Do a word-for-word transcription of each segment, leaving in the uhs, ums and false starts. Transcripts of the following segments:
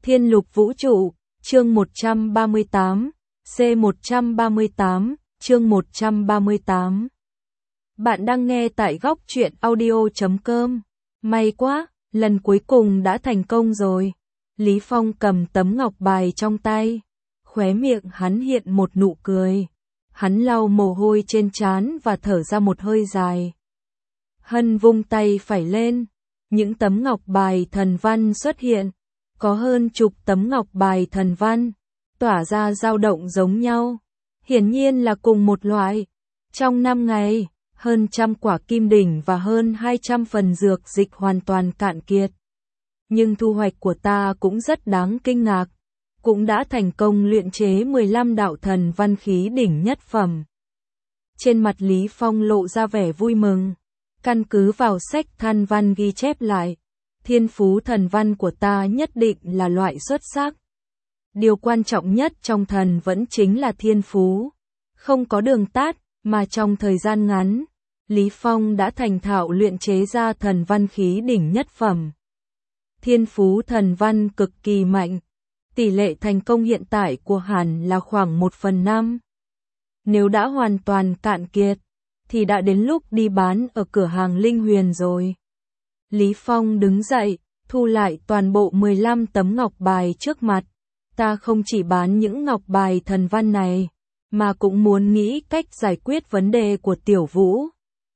Thiên Lục Vũ Trụ, chương một trăm ba mươi tám, C một trăm ba mươi tám, chương một trăm ba mươi tám. Bạn đang nghe tại góc truyện audio chấm com. May quá, lần cuối cùng đã thành công rồi. Lý Phong cầm tấm ngọc bài trong tay, khóe miệng hắn hiện một nụ cười. Hắn lau mồ hôi trên trán và thở ra một hơi dài. Hân vung tay phải lên, những tấm ngọc bài thần văn xuất hiện. Có hơn chục tấm ngọc bài thần văn, tỏa ra dao động giống nhau. Hiển nhiên là cùng một loại. Trong năm ngày, hơn trăm quả kim đỉnh và hơn hai trăm phần dược dịch hoàn toàn cạn kiệt. Nhưng thu hoạch của ta cũng rất đáng kinh ngạc. Cũng đã thành công luyện chế mười lăm đạo thần văn khí đỉnh nhất phẩm. Trên mặt Lý Phong lộ ra vẻ vui mừng. Căn cứ vào sách than văn ghi chép lại. Thiên phú thần văn của ta nhất định là loại xuất sắc. Điều quan trọng nhất trong thần vẫn chính là thiên phú. Không có đường tát, mà trong thời gian ngắn, Lý Phong đã thành thạo luyện chế ra thần văn khí đỉnh nhất phẩm. Thiên phú thần văn cực kỳ mạnh. Tỷ lệ thành công hiện tại của hắn là khoảng một phần năm. Nếu đã hoàn toàn cạn kiệt, thì đã đến lúc đi bán ở cửa hàng Linh Huyền rồi. Lý Phong đứng dậy, thu lại toàn bộ mười lăm tấm ngọc bài trước mặt. Ta không chỉ bán những ngọc bài thần văn này, mà cũng muốn nghĩ cách giải quyết vấn đề của Tiểu Vũ.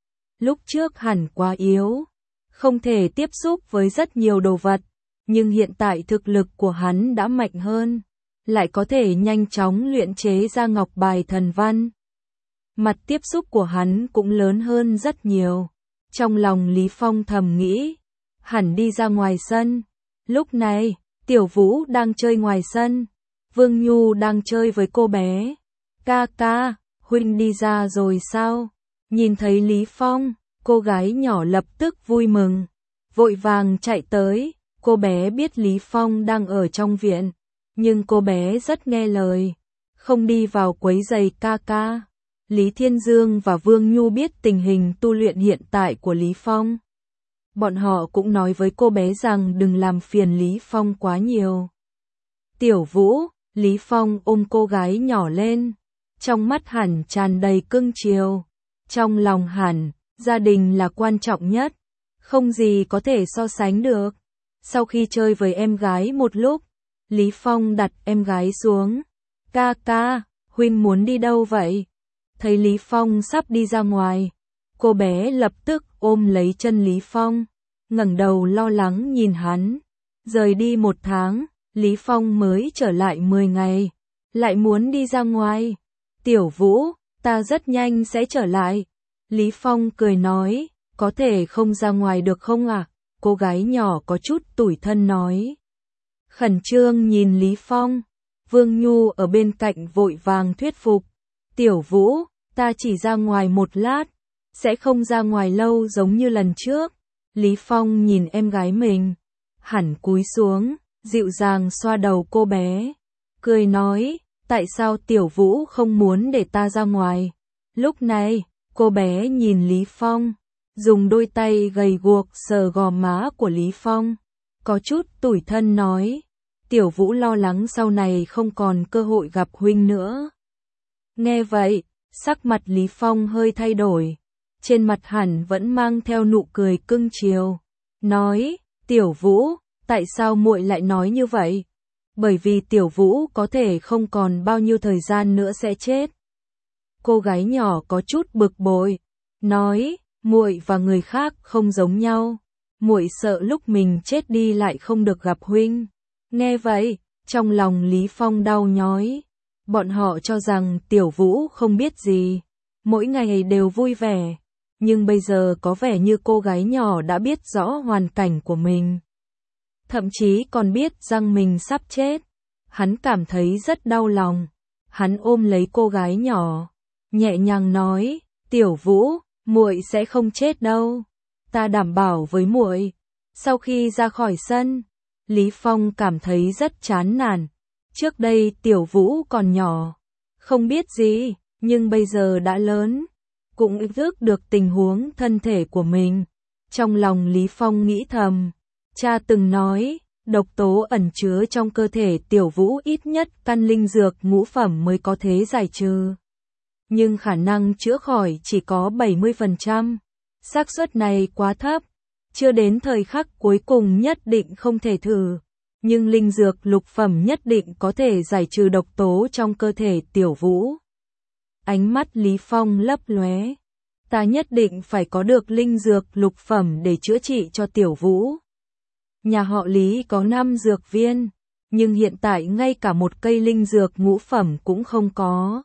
Lúc trước hẳn quá yếu, không thể tiếp xúc với rất nhiều đồ vật, nhưng hiện tại thực lực của hắn đã mạnh hơn, lại có thể nhanh chóng luyện chế ra ngọc bài thần văn. Mặt tiếp xúc của hắn cũng lớn hơn rất nhiều. Trong lòng Lý Phong thầm nghĩ, hẳn đi ra ngoài sân. Lúc này, Tiểu Vũ đang chơi ngoài sân, Vương Nhu đang chơi với cô bé. Ca ca, huynh đi ra rồi sao? Nhìn thấy Lý Phong, cô gái nhỏ lập tức vui mừng, vội vàng chạy tới. Cô bé biết Lý Phong đang ở trong viện, nhưng cô bé rất nghe lời, không đi vào quấy rầy ca ca. Lý Thiên Dương và Vương Nhu biết tình hình tu luyện hiện tại của Lý Phong. Bọn họ cũng nói với cô bé rằng đừng làm phiền Lý Phong quá nhiều. Tiểu Vũ, Lý Phong ôm cô gái nhỏ lên, trong mắt hẳn tràn đầy cưng chiều. Trong lòng hẳn, gia đình là quan trọng nhất, không gì có thể so sánh được. Sau khi chơi với em gái một lúc, Lý Phong đặt em gái xuống. Ca ca, huynh muốn đi đâu vậy? Thấy Lý Phong sắp đi ra ngoài, cô bé lập tức ôm lấy chân Lý Phong, ngẩng đầu lo lắng nhìn hắn. Rời đi một tháng, Lý Phong mới trở lại mười ngày, lại muốn đi ra ngoài. Tiểu Vũ, ta rất nhanh sẽ trở lại. Lý Phong cười nói, có thể không ra ngoài được không ạ? À? Cô gái nhỏ có chút tủi thân nói. Khẩn trương nhìn Lý Phong, Vương Nhu ở bên cạnh vội vàng thuyết phục. Tiểu Vũ, ta chỉ ra ngoài một lát, sẽ không ra ngoài lâu giống như lần trước. Lý Phong nhìn em gái mình, hẳn cúi xuống, dịu dàng xoa đầu cô bé, cười nói, tại sao Tiểu Vũ không muốn để ta ra ngoài? Lúc này, cô bé nhìn Lý Phong, dùng đôi tay gầy guộc sờ gò má của Lý Phong, có chút tủi thân nói, Tiểu Vũ lo lắng sau này không còn cơ hội gặp huynh nữa. Nghe vậy, sắc mặt Lý Phong hơi thay đổi, trên mặt hẳn vẫn mang theo nụ cười cưng chiều, nói, Tiểu Vũ, tại sao muội lại nói như vậy? Bởi vì Tiểu Vũ có thể không còn bao nhiêu thời gian nữa sẽ chết. Cô gái nhỏ có chút bực bội, nói, muội và người khác không giống nhau, muội sợ lúc mình chết đi lại không được gặp huynh. Nghe vậy, trong lòng Lý Phong đau nhói. Bọn họ cho rằng Tiểu Vũ không biết gì, mỗi ngày đều vui vẻ, nhưng bây giờ có vẻ như cô gái nhỏ đã biết rõ hoàn cảnh của mình. Thậm chí còn biết rằng mình sắp chết. Hắn cảm thấy rất đau lòng. Hắn ôm lấy cô gái nhỏ, nhẹ nhàng nói, Tiểu Vũ, muội sẽ không chết đâu. Ta đảm bảo với muội. Sau khi ra khỏi sân, Lý Phong cảm thấy rất chán nản. Trước đây Tiểu Vũ còn nhỏ, không biết gì, nhưng bây giờ đã lớn, cũng ý thức được tình huống thân thể của mình. Trong lòng Lý Phong nghĩ thầm, cha từng nói, Độc tố ẩn chứa trong cơ thể Tiểu Vũ ít nhất căn linh dược ngũ phẩm mới có thể giải trừ. Nhưng khả năng chữa khỏi chỉ có bảy mươi phần trăm. Xác suất này quá thấp. Chưa đến thời khắc cuối cùng nhất định không thể thử. Nhưng linh dược lục phẩm nhất định có thể giải trừ độc tố trong cơ thể Tiểu Vũ. Ánh mắt Lý Phong lấp lóe. Ta nhất định phải có được linh dược lục phẩm để chữa trị cho Tiểu Vũ. Nhà họ Lý có năm dược viên, nhưng hiện tại ngay cả một cây linh dược ngũ phẩm cũng không có.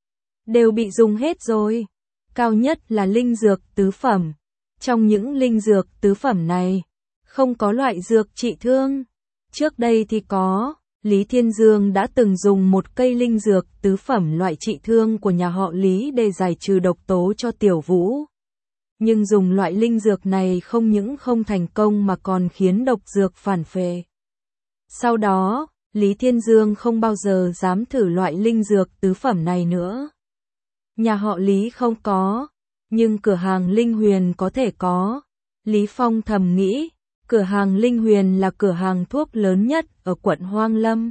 Đều bị dùng hết rồi. Cao nhất là linh dược tứ phẩm. Trong những linh dược tứ phẩm này, không có loại dược trị thương. Trước đây thì có, Lý Thiên Dương đã từng dùng một cây linh dược tứ phẩm loại trị thương của nhà họ Lý để giải trừ độc tố cho Tiểu Vũ. Nhưng dùng loại linh dược này không những không thành công mà còn khiến độc dược phản phệ. Sau đó, Lý Thiên Dương không bao giờ dám thử loại linh dược tứ phẩm này nữa. Nhà họ Lý không có, nhưng cửa hàng Linh Huyền có thể có. Lý Phong thầm nghĩ, cửa hàng Linh Huyền là cửa hàng thuốc lớn nhất ở quận Hoang Lâm.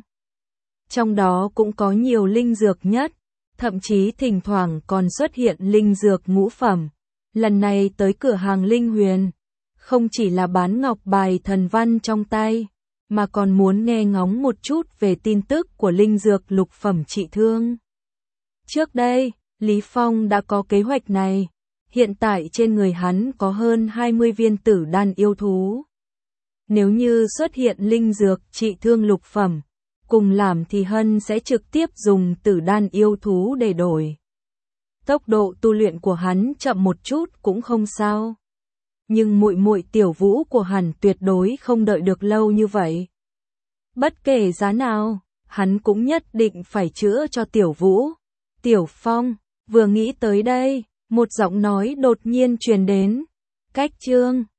Trong đó cũng có nhiều linh dược nhất, thậm chí thỉnh thoảng còn xuất hiện linh dược ngũ phẩm. Lần này tới cửa hàng Linh Huyền, không chỉ là bán ngọc bài thần văn trong tay, mà còn muốn nghe ngóng một chút về tin tức của linh dược lục phẩm trị thương. Trước đây, Lý Phong đã có kế hoạch này, hiện tại trên người hắn có hơn hai mươi viên tử đan yêu thú. Nếu như xuất hiện linh dược trị thương lục phẩm, cùng làm thì Hân sẽ trực tiếp dùng tử đan yêu thú để đổi. Tốc độ tu luyện của hắn chậm một chút cũng không sao. Nhưng muội muội Tiểu Vũ của hắn tuyệt đối không đợi được lâu như vậy. Bất kể giá nào, hắn cũng nhất định phải chữa cho Tiểu Vũ. Tiểu Phong, vừa nghĩ tới đây, một giọng nói đột nhiên truyền đến. Cách chương